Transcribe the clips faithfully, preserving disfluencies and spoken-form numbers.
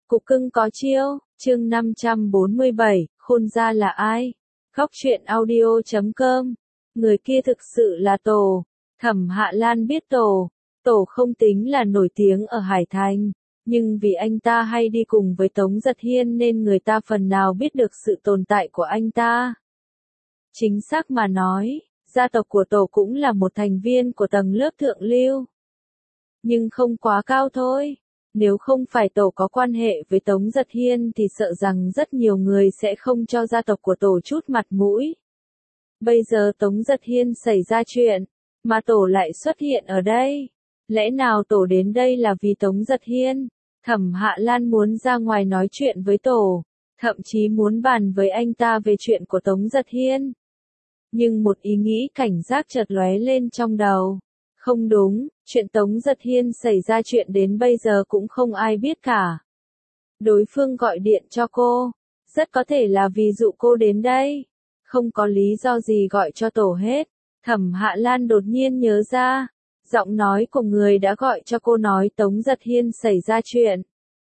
Cục cưng có chiêu, chương năm trăm bốn mươi bảy, khôn gia là ai? Góc truyện audio chấm com. Người kia thực sự là Tổ. Thẩm Hạ Lan biết Tổ. Tổ không tính là nổi tiếng ở Hải Thành, nhưng vì anh ta hay đi cùng với Tống Giật Hiên nên người ta phần nào biết được sự tồn tại của anh ta. Chính xác mà nói, gia tộc của Tổ cũng là một thành viên của tầng lớp thượng lưu. Nhưng không quá cao thôi. Nếu không phải Tổ có quan hệ với Tống Giật Hiên thì sợ rằng rất nhiều người sẽ không cho gia tộc của Tổ chút mặt mũi. Bây giờ Tống Giật Hiên xảy ra chuyện, mà Tổ lại xuất hiện ở đây. Lẽ nào Tổ đến đây là vì Tống Giật Hiên? Thẩm Hạ Lan muốn ra ngoài nói chuyện với Tổ, thậm chí muốn bàn với anh ta về chuyện của Tống Giật Hiên. Nhưng một ý nghĩ cảnh giác chợt lóe lên trong đầu. Không đúng, chuyện Tống Giật Hiên xảy ra chuyện đến bây giờ cũng không ai biết cả. Đối phương gọi điện cho cô, rất có thể là vì dụ cô đến đây. Không có lý do gì gọi cho Tổ hết. Thẩm Hạ Lan đột nhiên nhớ ra, giọng nói của người đã gọi cho cô nói Tống Giật Hiên xảy ra chuyện.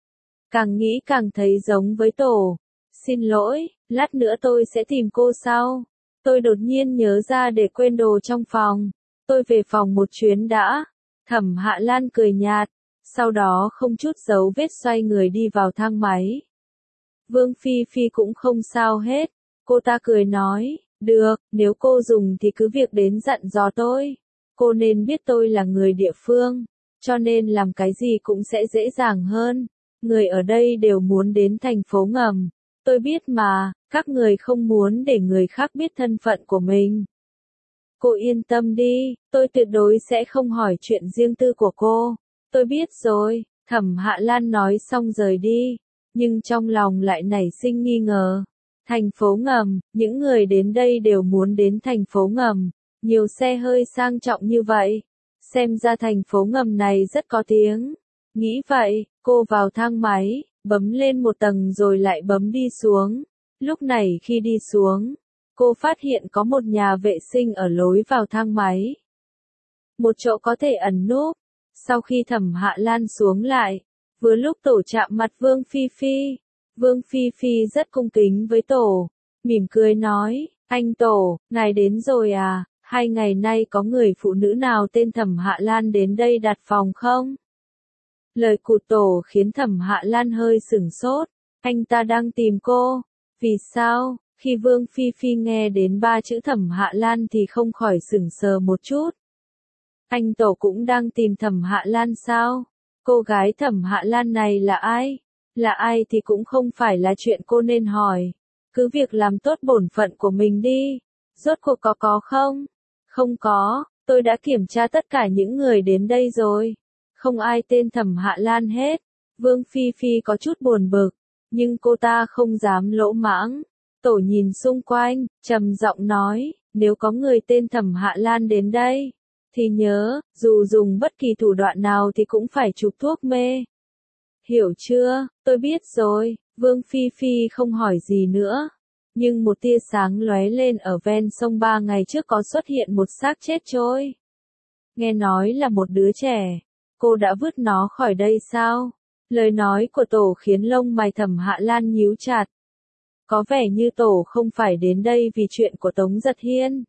Càng nghĩ càng thấy giống với Tổ. Xin lỗi, lát nữa tôi sẽ tìm cô sau. Tôi đột nhiên nhớ ra để quên đồ trong phòng. Tôi về phòng một chuyến đã. Thẩm Hạ Lan cười nhạt, sau đó không chút dấu vết xoay người đi vào thang máy. Vương Phi Phi cũng không sao hết. Cô ta cười nói, được, nếu cô dùng thì cứ việc đến dặn dò tôi. Cô nên biết tôi là người địa phương, cho nên làm cái gì cũng sẽ dễ dàng hơn. Người ở đây đều muốn đến thành phố ngầm. Tôi biết mà, các người không muốn để người khác biết thân phận của mình. Cô yên tâm đi, tôi tuyệt đối sẽ không hỏi chuyện riêng tư của cô. Tôi biết rồi, Thẩm Hạ Lan nói xong rời đi, nhưng trong lòng lại nảy sinh nghi ngờ. Thành phố ngầm, những người đến đây đều muốn đến thành phố ngầm, nhiều xe hơi sang trọng như vậy. Xem ra thành phố ngầm này rất có tiếng. Nghĩ vậy, cô vào thang máy, bấm lên một tầng rồi lại bấm đi xuống. Lúc này khi đi xuống, cô phát hiện có một nhà vệ sinh ở lối vào thang máy. Một chỗ có thể ẩn núp. Sau khi Thẩm Hạ Lan xuống lại, vừa lúc Tổ chạm mặt Vương Phi Phi. Vương Phi Phi rất cung kính với Tổ, mỉm cười nói, anh Tổ, ngài đến rồi à, hai ngày nay có người phụ nữ nào tên Thẩm Hạ Lan đến đây đặt phòng không? Lời của Tổ khiến Thẩm Hạ Lan hơi sửng sốt, anh ta đang tìm cô, vì sao? Khi Vương Phi Phi nghe đến ba chữ Thẩm Hạ Lan thì không khỏi sửng sờ một chút. Anh Tổ cũng đang tìm Thẩm Hạ Lan sao? Cô gái Thẩm Hạ Lan này là ai? Là ai thì cũng không phải là chuyện cô nên hỏi. Cứ việc làm tốt bổn phận của mình đi. Rốt cuộc có có không? Không có, tôi đã kiểm tra tất cả những người đến đây rồi. Không ai tên Thẩm Hạ Lan hết. Vương Phi Phi có chút buồn bực, nhưng cô ta không dám lỗ mãng. Tổ nhìn xung quanh, trầm giọng nói, nếu có người tên Thẩm Hạ Lan đến đây, thì nhớ, dù dùng bất kỳ thủ đoạn nào thì cũng phải chụp thuốc mê. Hiểu chưa, tôi biết rồi, Vương Phi Phi không hỏi gì nữa. Nhưng một tia sáng lóe lên ở ven sông ba ngày trước có xuất hiện một xác chết trôi. Nghe nói là một đứa trẻ, cô đã vứt nó khỏi đây sao? Lời nói của Tổ khiến lông mày Thẩm Hạ Lan nhíu chặt. Có vẻ như Tổ không phải đến đây vì chuyện của Tống Giật Hiên.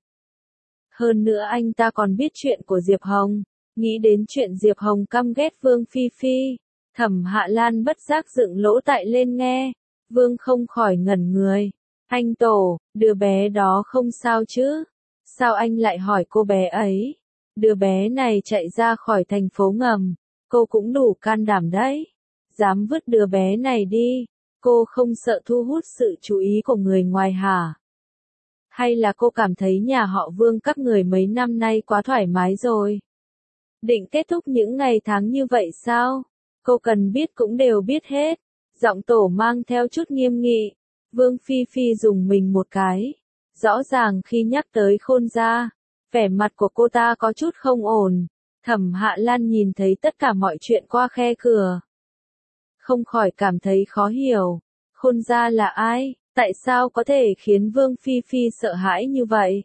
Hơn nữa anh ta còn biết chuyện của Diệp Hồng. Nghĩ đến chuyện Diệp Hồng căm ghét Vương Phi Phi, Thẩm Hạ Lan bất giác dựng lỗ tai lên nghe. Vương không khỏi ngẩn người. Anh Tổ, đứa bé đó không sao chứ? Sao anh lại hỏi cô bé ấy? Đứa bé này chạy ra khỏi thành phố ngầm, cô cũng đủ can đảm đấy. Dám vứt đứa bé này đi. Cô không sợ thu hút sự chú ý của người ngoài hả? Hay là cô cảm thấy nhà họ Vương các người mấy năm nay quá thoải mái rồi? Định kết thúc những ngày tháng như vậy sao? Cô cần biết cũng đều biết hết. Giọng Tổ mang theo chút nghiêm nghị. Vương Phi Phi dùng mình một cái. Rõ ràng khi nhắc tới Khôn gia, vẻ mặt của cô ta có chút không ổn. Thẩm Hạ Lan nhìn thấy tất cả mọi chuyện qua khe cửa, không khỏi cảm thấy khó hiểu. Khôn gia là ai? Tại sao có thể khiến Vương Phi Phi sợ hãi như vậy?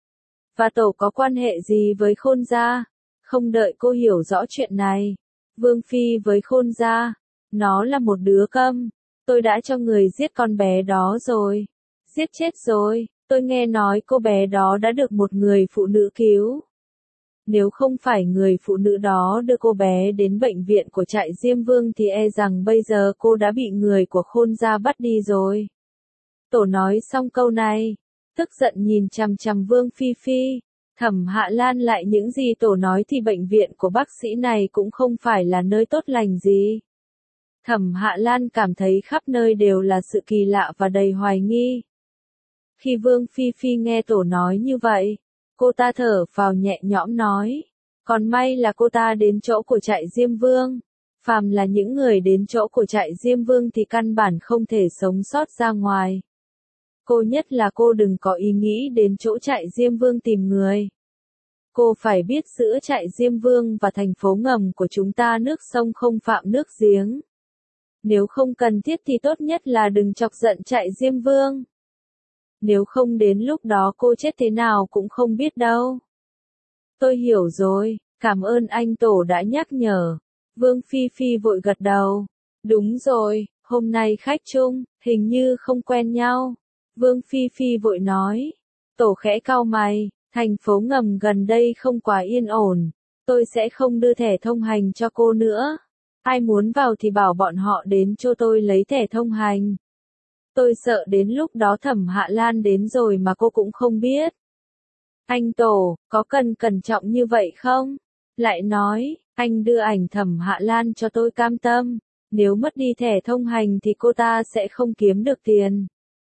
Và Tổ có quan hệ gì với Khôn gia? Không đợi cô hiểu rõ chuyện này, Vương Phi với Khôn gia Nó là một đứa câm. Tôi đã cho người giết con bé đó rồi. Giết chết rồi. Tôi nghe nói cô bé đó đã được một người phụ nữ cứu. Nếu không phải người phụ nữ đó đưa cô bé đến bệnh viện của trại Diêm Vương thì e rằng bây giờ cô đã bị người của Khôn gia bắt đi rồi. Tổ nói xong câu này, tức giận nhìn chằm chằm Vương Phi Phi. Thẩm Hạ Lan lại những gì tổ nói thì bệnh viện của bác sĩ này cũng không phải là nơi tốt lành gì. Thẩm Hạ Lan cảm thấy khắp nơi đều là sự kỳ lạ và đầy hoài nghi. Khi Vương Phi Phi nghe tổ nói như vậy, cô ta thở phào nhẹ nhõm nói, còn may là cô ta đến chỗ của trại Diêm Vương. Phàm là những người đến chỗ của trại Diêm Vương thì căn bản không thể sống sót ra ngoài. Cô nhất là cô đừng có ý nghĩ đến chỗ trại Diêm Vương tìm người. Cô phải biết giữa trại Diêm Vương và thành phố ngầm của chúng ta nước sông không phạm nước giếng. Nếu không cần thiết thì tốt nhất là đừng chọc giận trại Diêm Vương. Nếu không đến lúc đó cô chết thế nào cũng không biết đâu. Tôi hiểu rồi, cảm ơn anh tổ đã nhắc nhở. Vương Phi Phi vội gật đầu. Đúng rồi, hôm nay khách chung, hình như không quen nhau. Vương Phi Phi vội nói. Tổ khẽ cau mày, thành phố ngầm gần đây không quá yên ổn. Tôi sẽ không đưa thẻ thông hành cho cô nữa. Ai muốn vào thì bảo bọn họ đến cho tôi lấy thẻ thông hành. Tôi sợ đến lúc đó Thẩm Hạ Lan đến rồi mà cô cũng không biết. Anh tổ, có cần cẩn trọng như vậy không? Lại nói, anh đưa ảnh Thẩm Hạ Lan cho tôi cam tâm. Nếu mất đi thẻ thông hành thì cô ta sẽ không kiếm được tiền.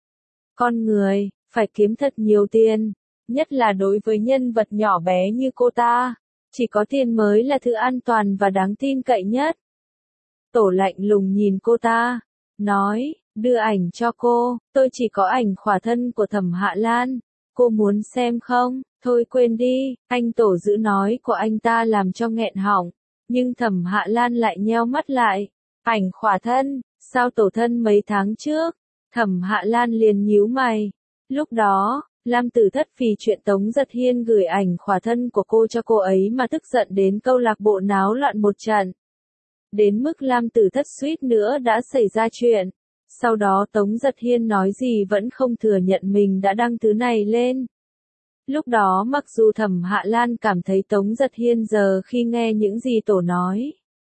Con người, phải kiếm thật nhiều tiền. Nhất là đối với nhân vật nhỏ bé như cô ta. Chỉ có tiền mới là thứ an toàn và đáng tin cậy nhất. Tổ lạnh lùng nhìn cô ta. Nói, đưa ảnh cho cô, tôi chỉ có ảnh khỏa thân của Thẩm Hạ Lan. Cô muốn xem không? Thôi quên đi, anh tổ giữ nói của anh ta làm cho nghẹn họng. Nhưng Thẩm Hạ Lan lại nheo mắt lại. Ảnh khỏa thân, sao tổ thân mấy tháng trước? Thẩm Hạ Lan liền nhíu mày. Lúc đó, Lam Tử Thất vì chuyện Tống Giật Hiên gửi ảnh khỏa thân của cô cho cô ấy mà tức giận đến câu lạc bộ náo loạn một trận. Đến mức Lam Tử Thất suýt nữa đã xảy ra chuyện. Sau đó Tống Giật Hiên nói gì vẫn không thừa nhận mình đã đăng thứ này lên. Lúc đó mặc dù Thẩm Hạ Lan cảm thấy Tống Giật Hiên giờ khi nghe những gì tổ nói.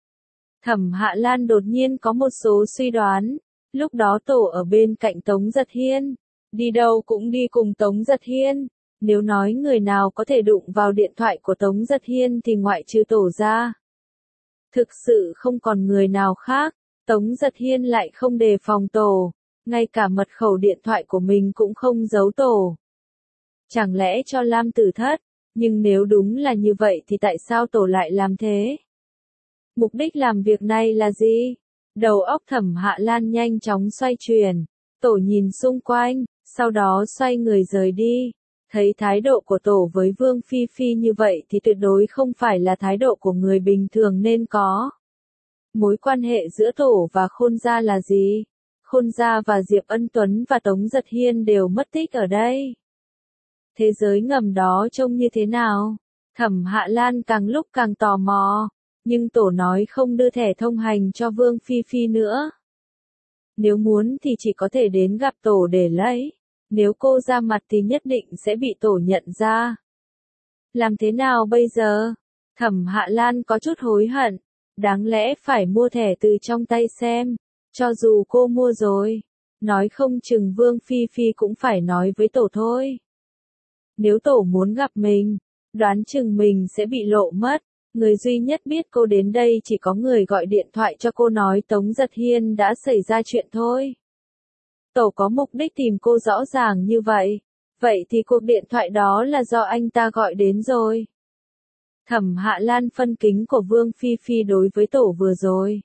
Thẩm Hạ Lan đột nhiên có một số suy đoán. Lúc đó tổ ở bên cạnh Tống Giật Hiên. Đi đâu cũng đi cùng Tống Giật Hiên. Nếu nói người nào có thể đụng vào điện thoại của Tống Giật Hiên thì ngoại trừ tổ ra. Thực sự không còn người nào khác. Tống Giật Hiên lại không đề phòng tổ. Ngay cả mật khẩu điện thoại của mình cũng không giấu tổ. Chẳng lẽ cho Lam Tử Thất? Nhưng nếu đúng là như vậy thì tại sao tổ lại làm thế? Mục đích làm việc này là gì? Đầu óc Thẩm Hạ Lan nhanh chóng xoay chuyển. Tổ nhìn xung quanh, sau đó xoay người rời đi. Thấy thái độ của tổ với Vương Phi Phi như vậy thì tuyệt đối không phải là thái độ của người bình thường nên có. Mối quan hệ giữa tổ và Khôn gia là gì? Khôn gia và Diệp Ân Tuấn và Tống Giật Hiên đều mất tích ở đây. Thế giới ngầm đó trông như thế nào? Thẩm Hạ Lan càng lúc càng tò mò. Nhưng tổ nói không đưa thẻ thông hành cho Vương Phi Phi nữa. Nếu muốn thì chỉ có thể đến gặp tổ để lấy. Nếu cô ra mặt thì nhất định sẽ bị tổ nhận ra. Làm thế nào bây giờ? Thẩm Hạ Lan có chút hối hận. Đáng lẽ phải mua thẻ từ trong tay xem. Cho dù cô mua rồi. Nói không chừng Vương Phi Phi cũng phải nói với tổ thôi. Nếu tổ muốn gặp mình, đoán chừng mình sẽ bị lộ mất. Người duy nhất biết cô đến đây chỉ có người gọi điện thoại cho cô nói Tống Giật Hiên đã xảy ra chuyện thôi. Tổ có mục đích tìm cô rõ ràng như vậy. Vậy thì cuộc điện thoại đó là do anh ta gọi đến rồi. Thẩm Hạ Lan phân kính của Vương Phi Phi đối với tổ vừa rồi.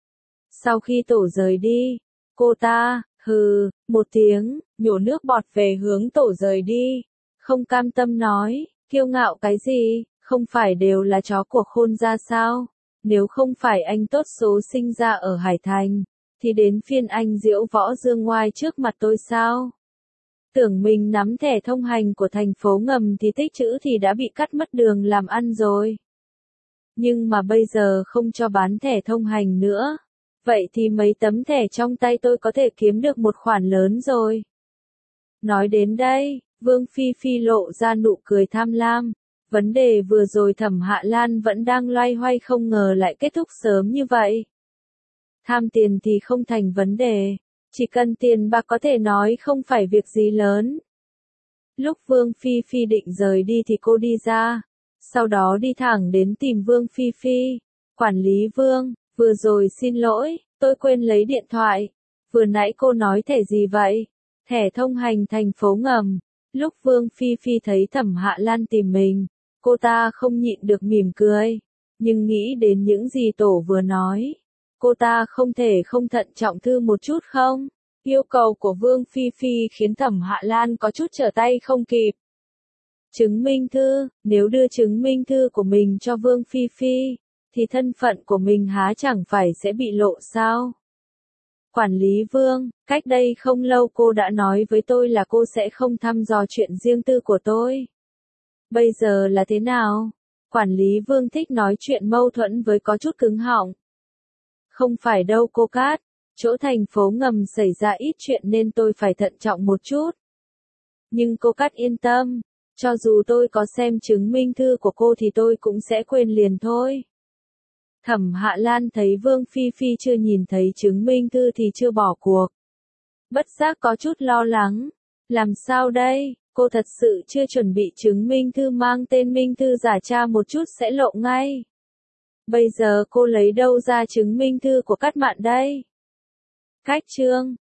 Sau khi tổ rời đi, cô ta, hừ, một tiếng, nhổ nước bọt về hướng tổ rời đi. Không cam tâm nói, kiêu ngạo cái gì, không phải đều là chó của Khôn gia sao? Nếu không phải anh tốt số sinh ra ở Hải Thành, thì đến phiên anh diễu võ dương ngoai trước mặt tôi sao? Tưởng mình nắm thẻ thông hành của thành phố ngầm thì tích chữ thì đã bị cắt mất đường làm ăn rồi. Nhưng mà bây giờ không cho bán thẻ thông hành nữa. Vậy thì mấy tấm thẻ trong tay tôi có thể kiếm được một khoản lớn rồi. Nói đến đây, Vương Phi Phi lộ ra nụ cười tham lam. Vấn đề vừa rồi Thẩm Hạ Lan vẫn đang loay hoay không ngờ lại kết thúc sớm như vậy. Tham tiền thì không thành vấn đề. Chỉ cần tiền bạc có thể nói không phải việc gì lớn. Lúc Vương Phi Phi định rời đi thì cô đi ra. Sau đó đi thẳng đến tìm Vương Phi Phi. Quản lý Vương, vừa rồi xin lỗi, tôi quên lấy điện thoại. Vừa nãy cô nói thẻ gì vậy? Thẻ thông hành thành phố ngầm. Lúc Vương Phi Phi thấy Thẩm Hạ Lan tìm mình, cô ta không nhịn được mỉm cười. Nhưng nghĩ đến những gì tổ vừa nói, cô ta không thể không thận trọng thư một chút không? Yêu cầu của Vương Phi Phi khiến Thẩm Hạ Lan có chút trở tay không kịp. Chứng minh thư, nếu đưa chứng minh thư của mình cho Vương Phi Phi, thì thân phận của mình há chẳng phải sẽ bị lộ sao? Quản lý Vương, cách đây không lâu cô đã nói với tôi là cô sẽ không thăm dò chuyện riêng tư của tôi. Bây giờ là thế nào? Quản lý Vương thích nói chuyện mâu thuẫn với có chút cứng họng. Không phải đâu cô Cát, chỗ thành phố ngầm xảy ra ít chuyện nên tôi phải thận trọng một chút. Nhưng cô Cát yên tâm, cho dù tôi có xem chứng minh thư của cô thì tôi cũng sẽ quên liền thôi. Thẩm Hạ Lan thấy Vương Phi Phi chưa nhìn thấy chứng minh thư thì chưa bỏ cuộc. Bất giác có chút lo lắng. Làm sao đây, cô thật sự chưa chuẩn bị chứng minh thư mang tên minh thư giả tra một chút sẽ lộ ngay. Bây giờ cô lấy đâu ra chứng minh thư của Cát Mạn đây? Cách chương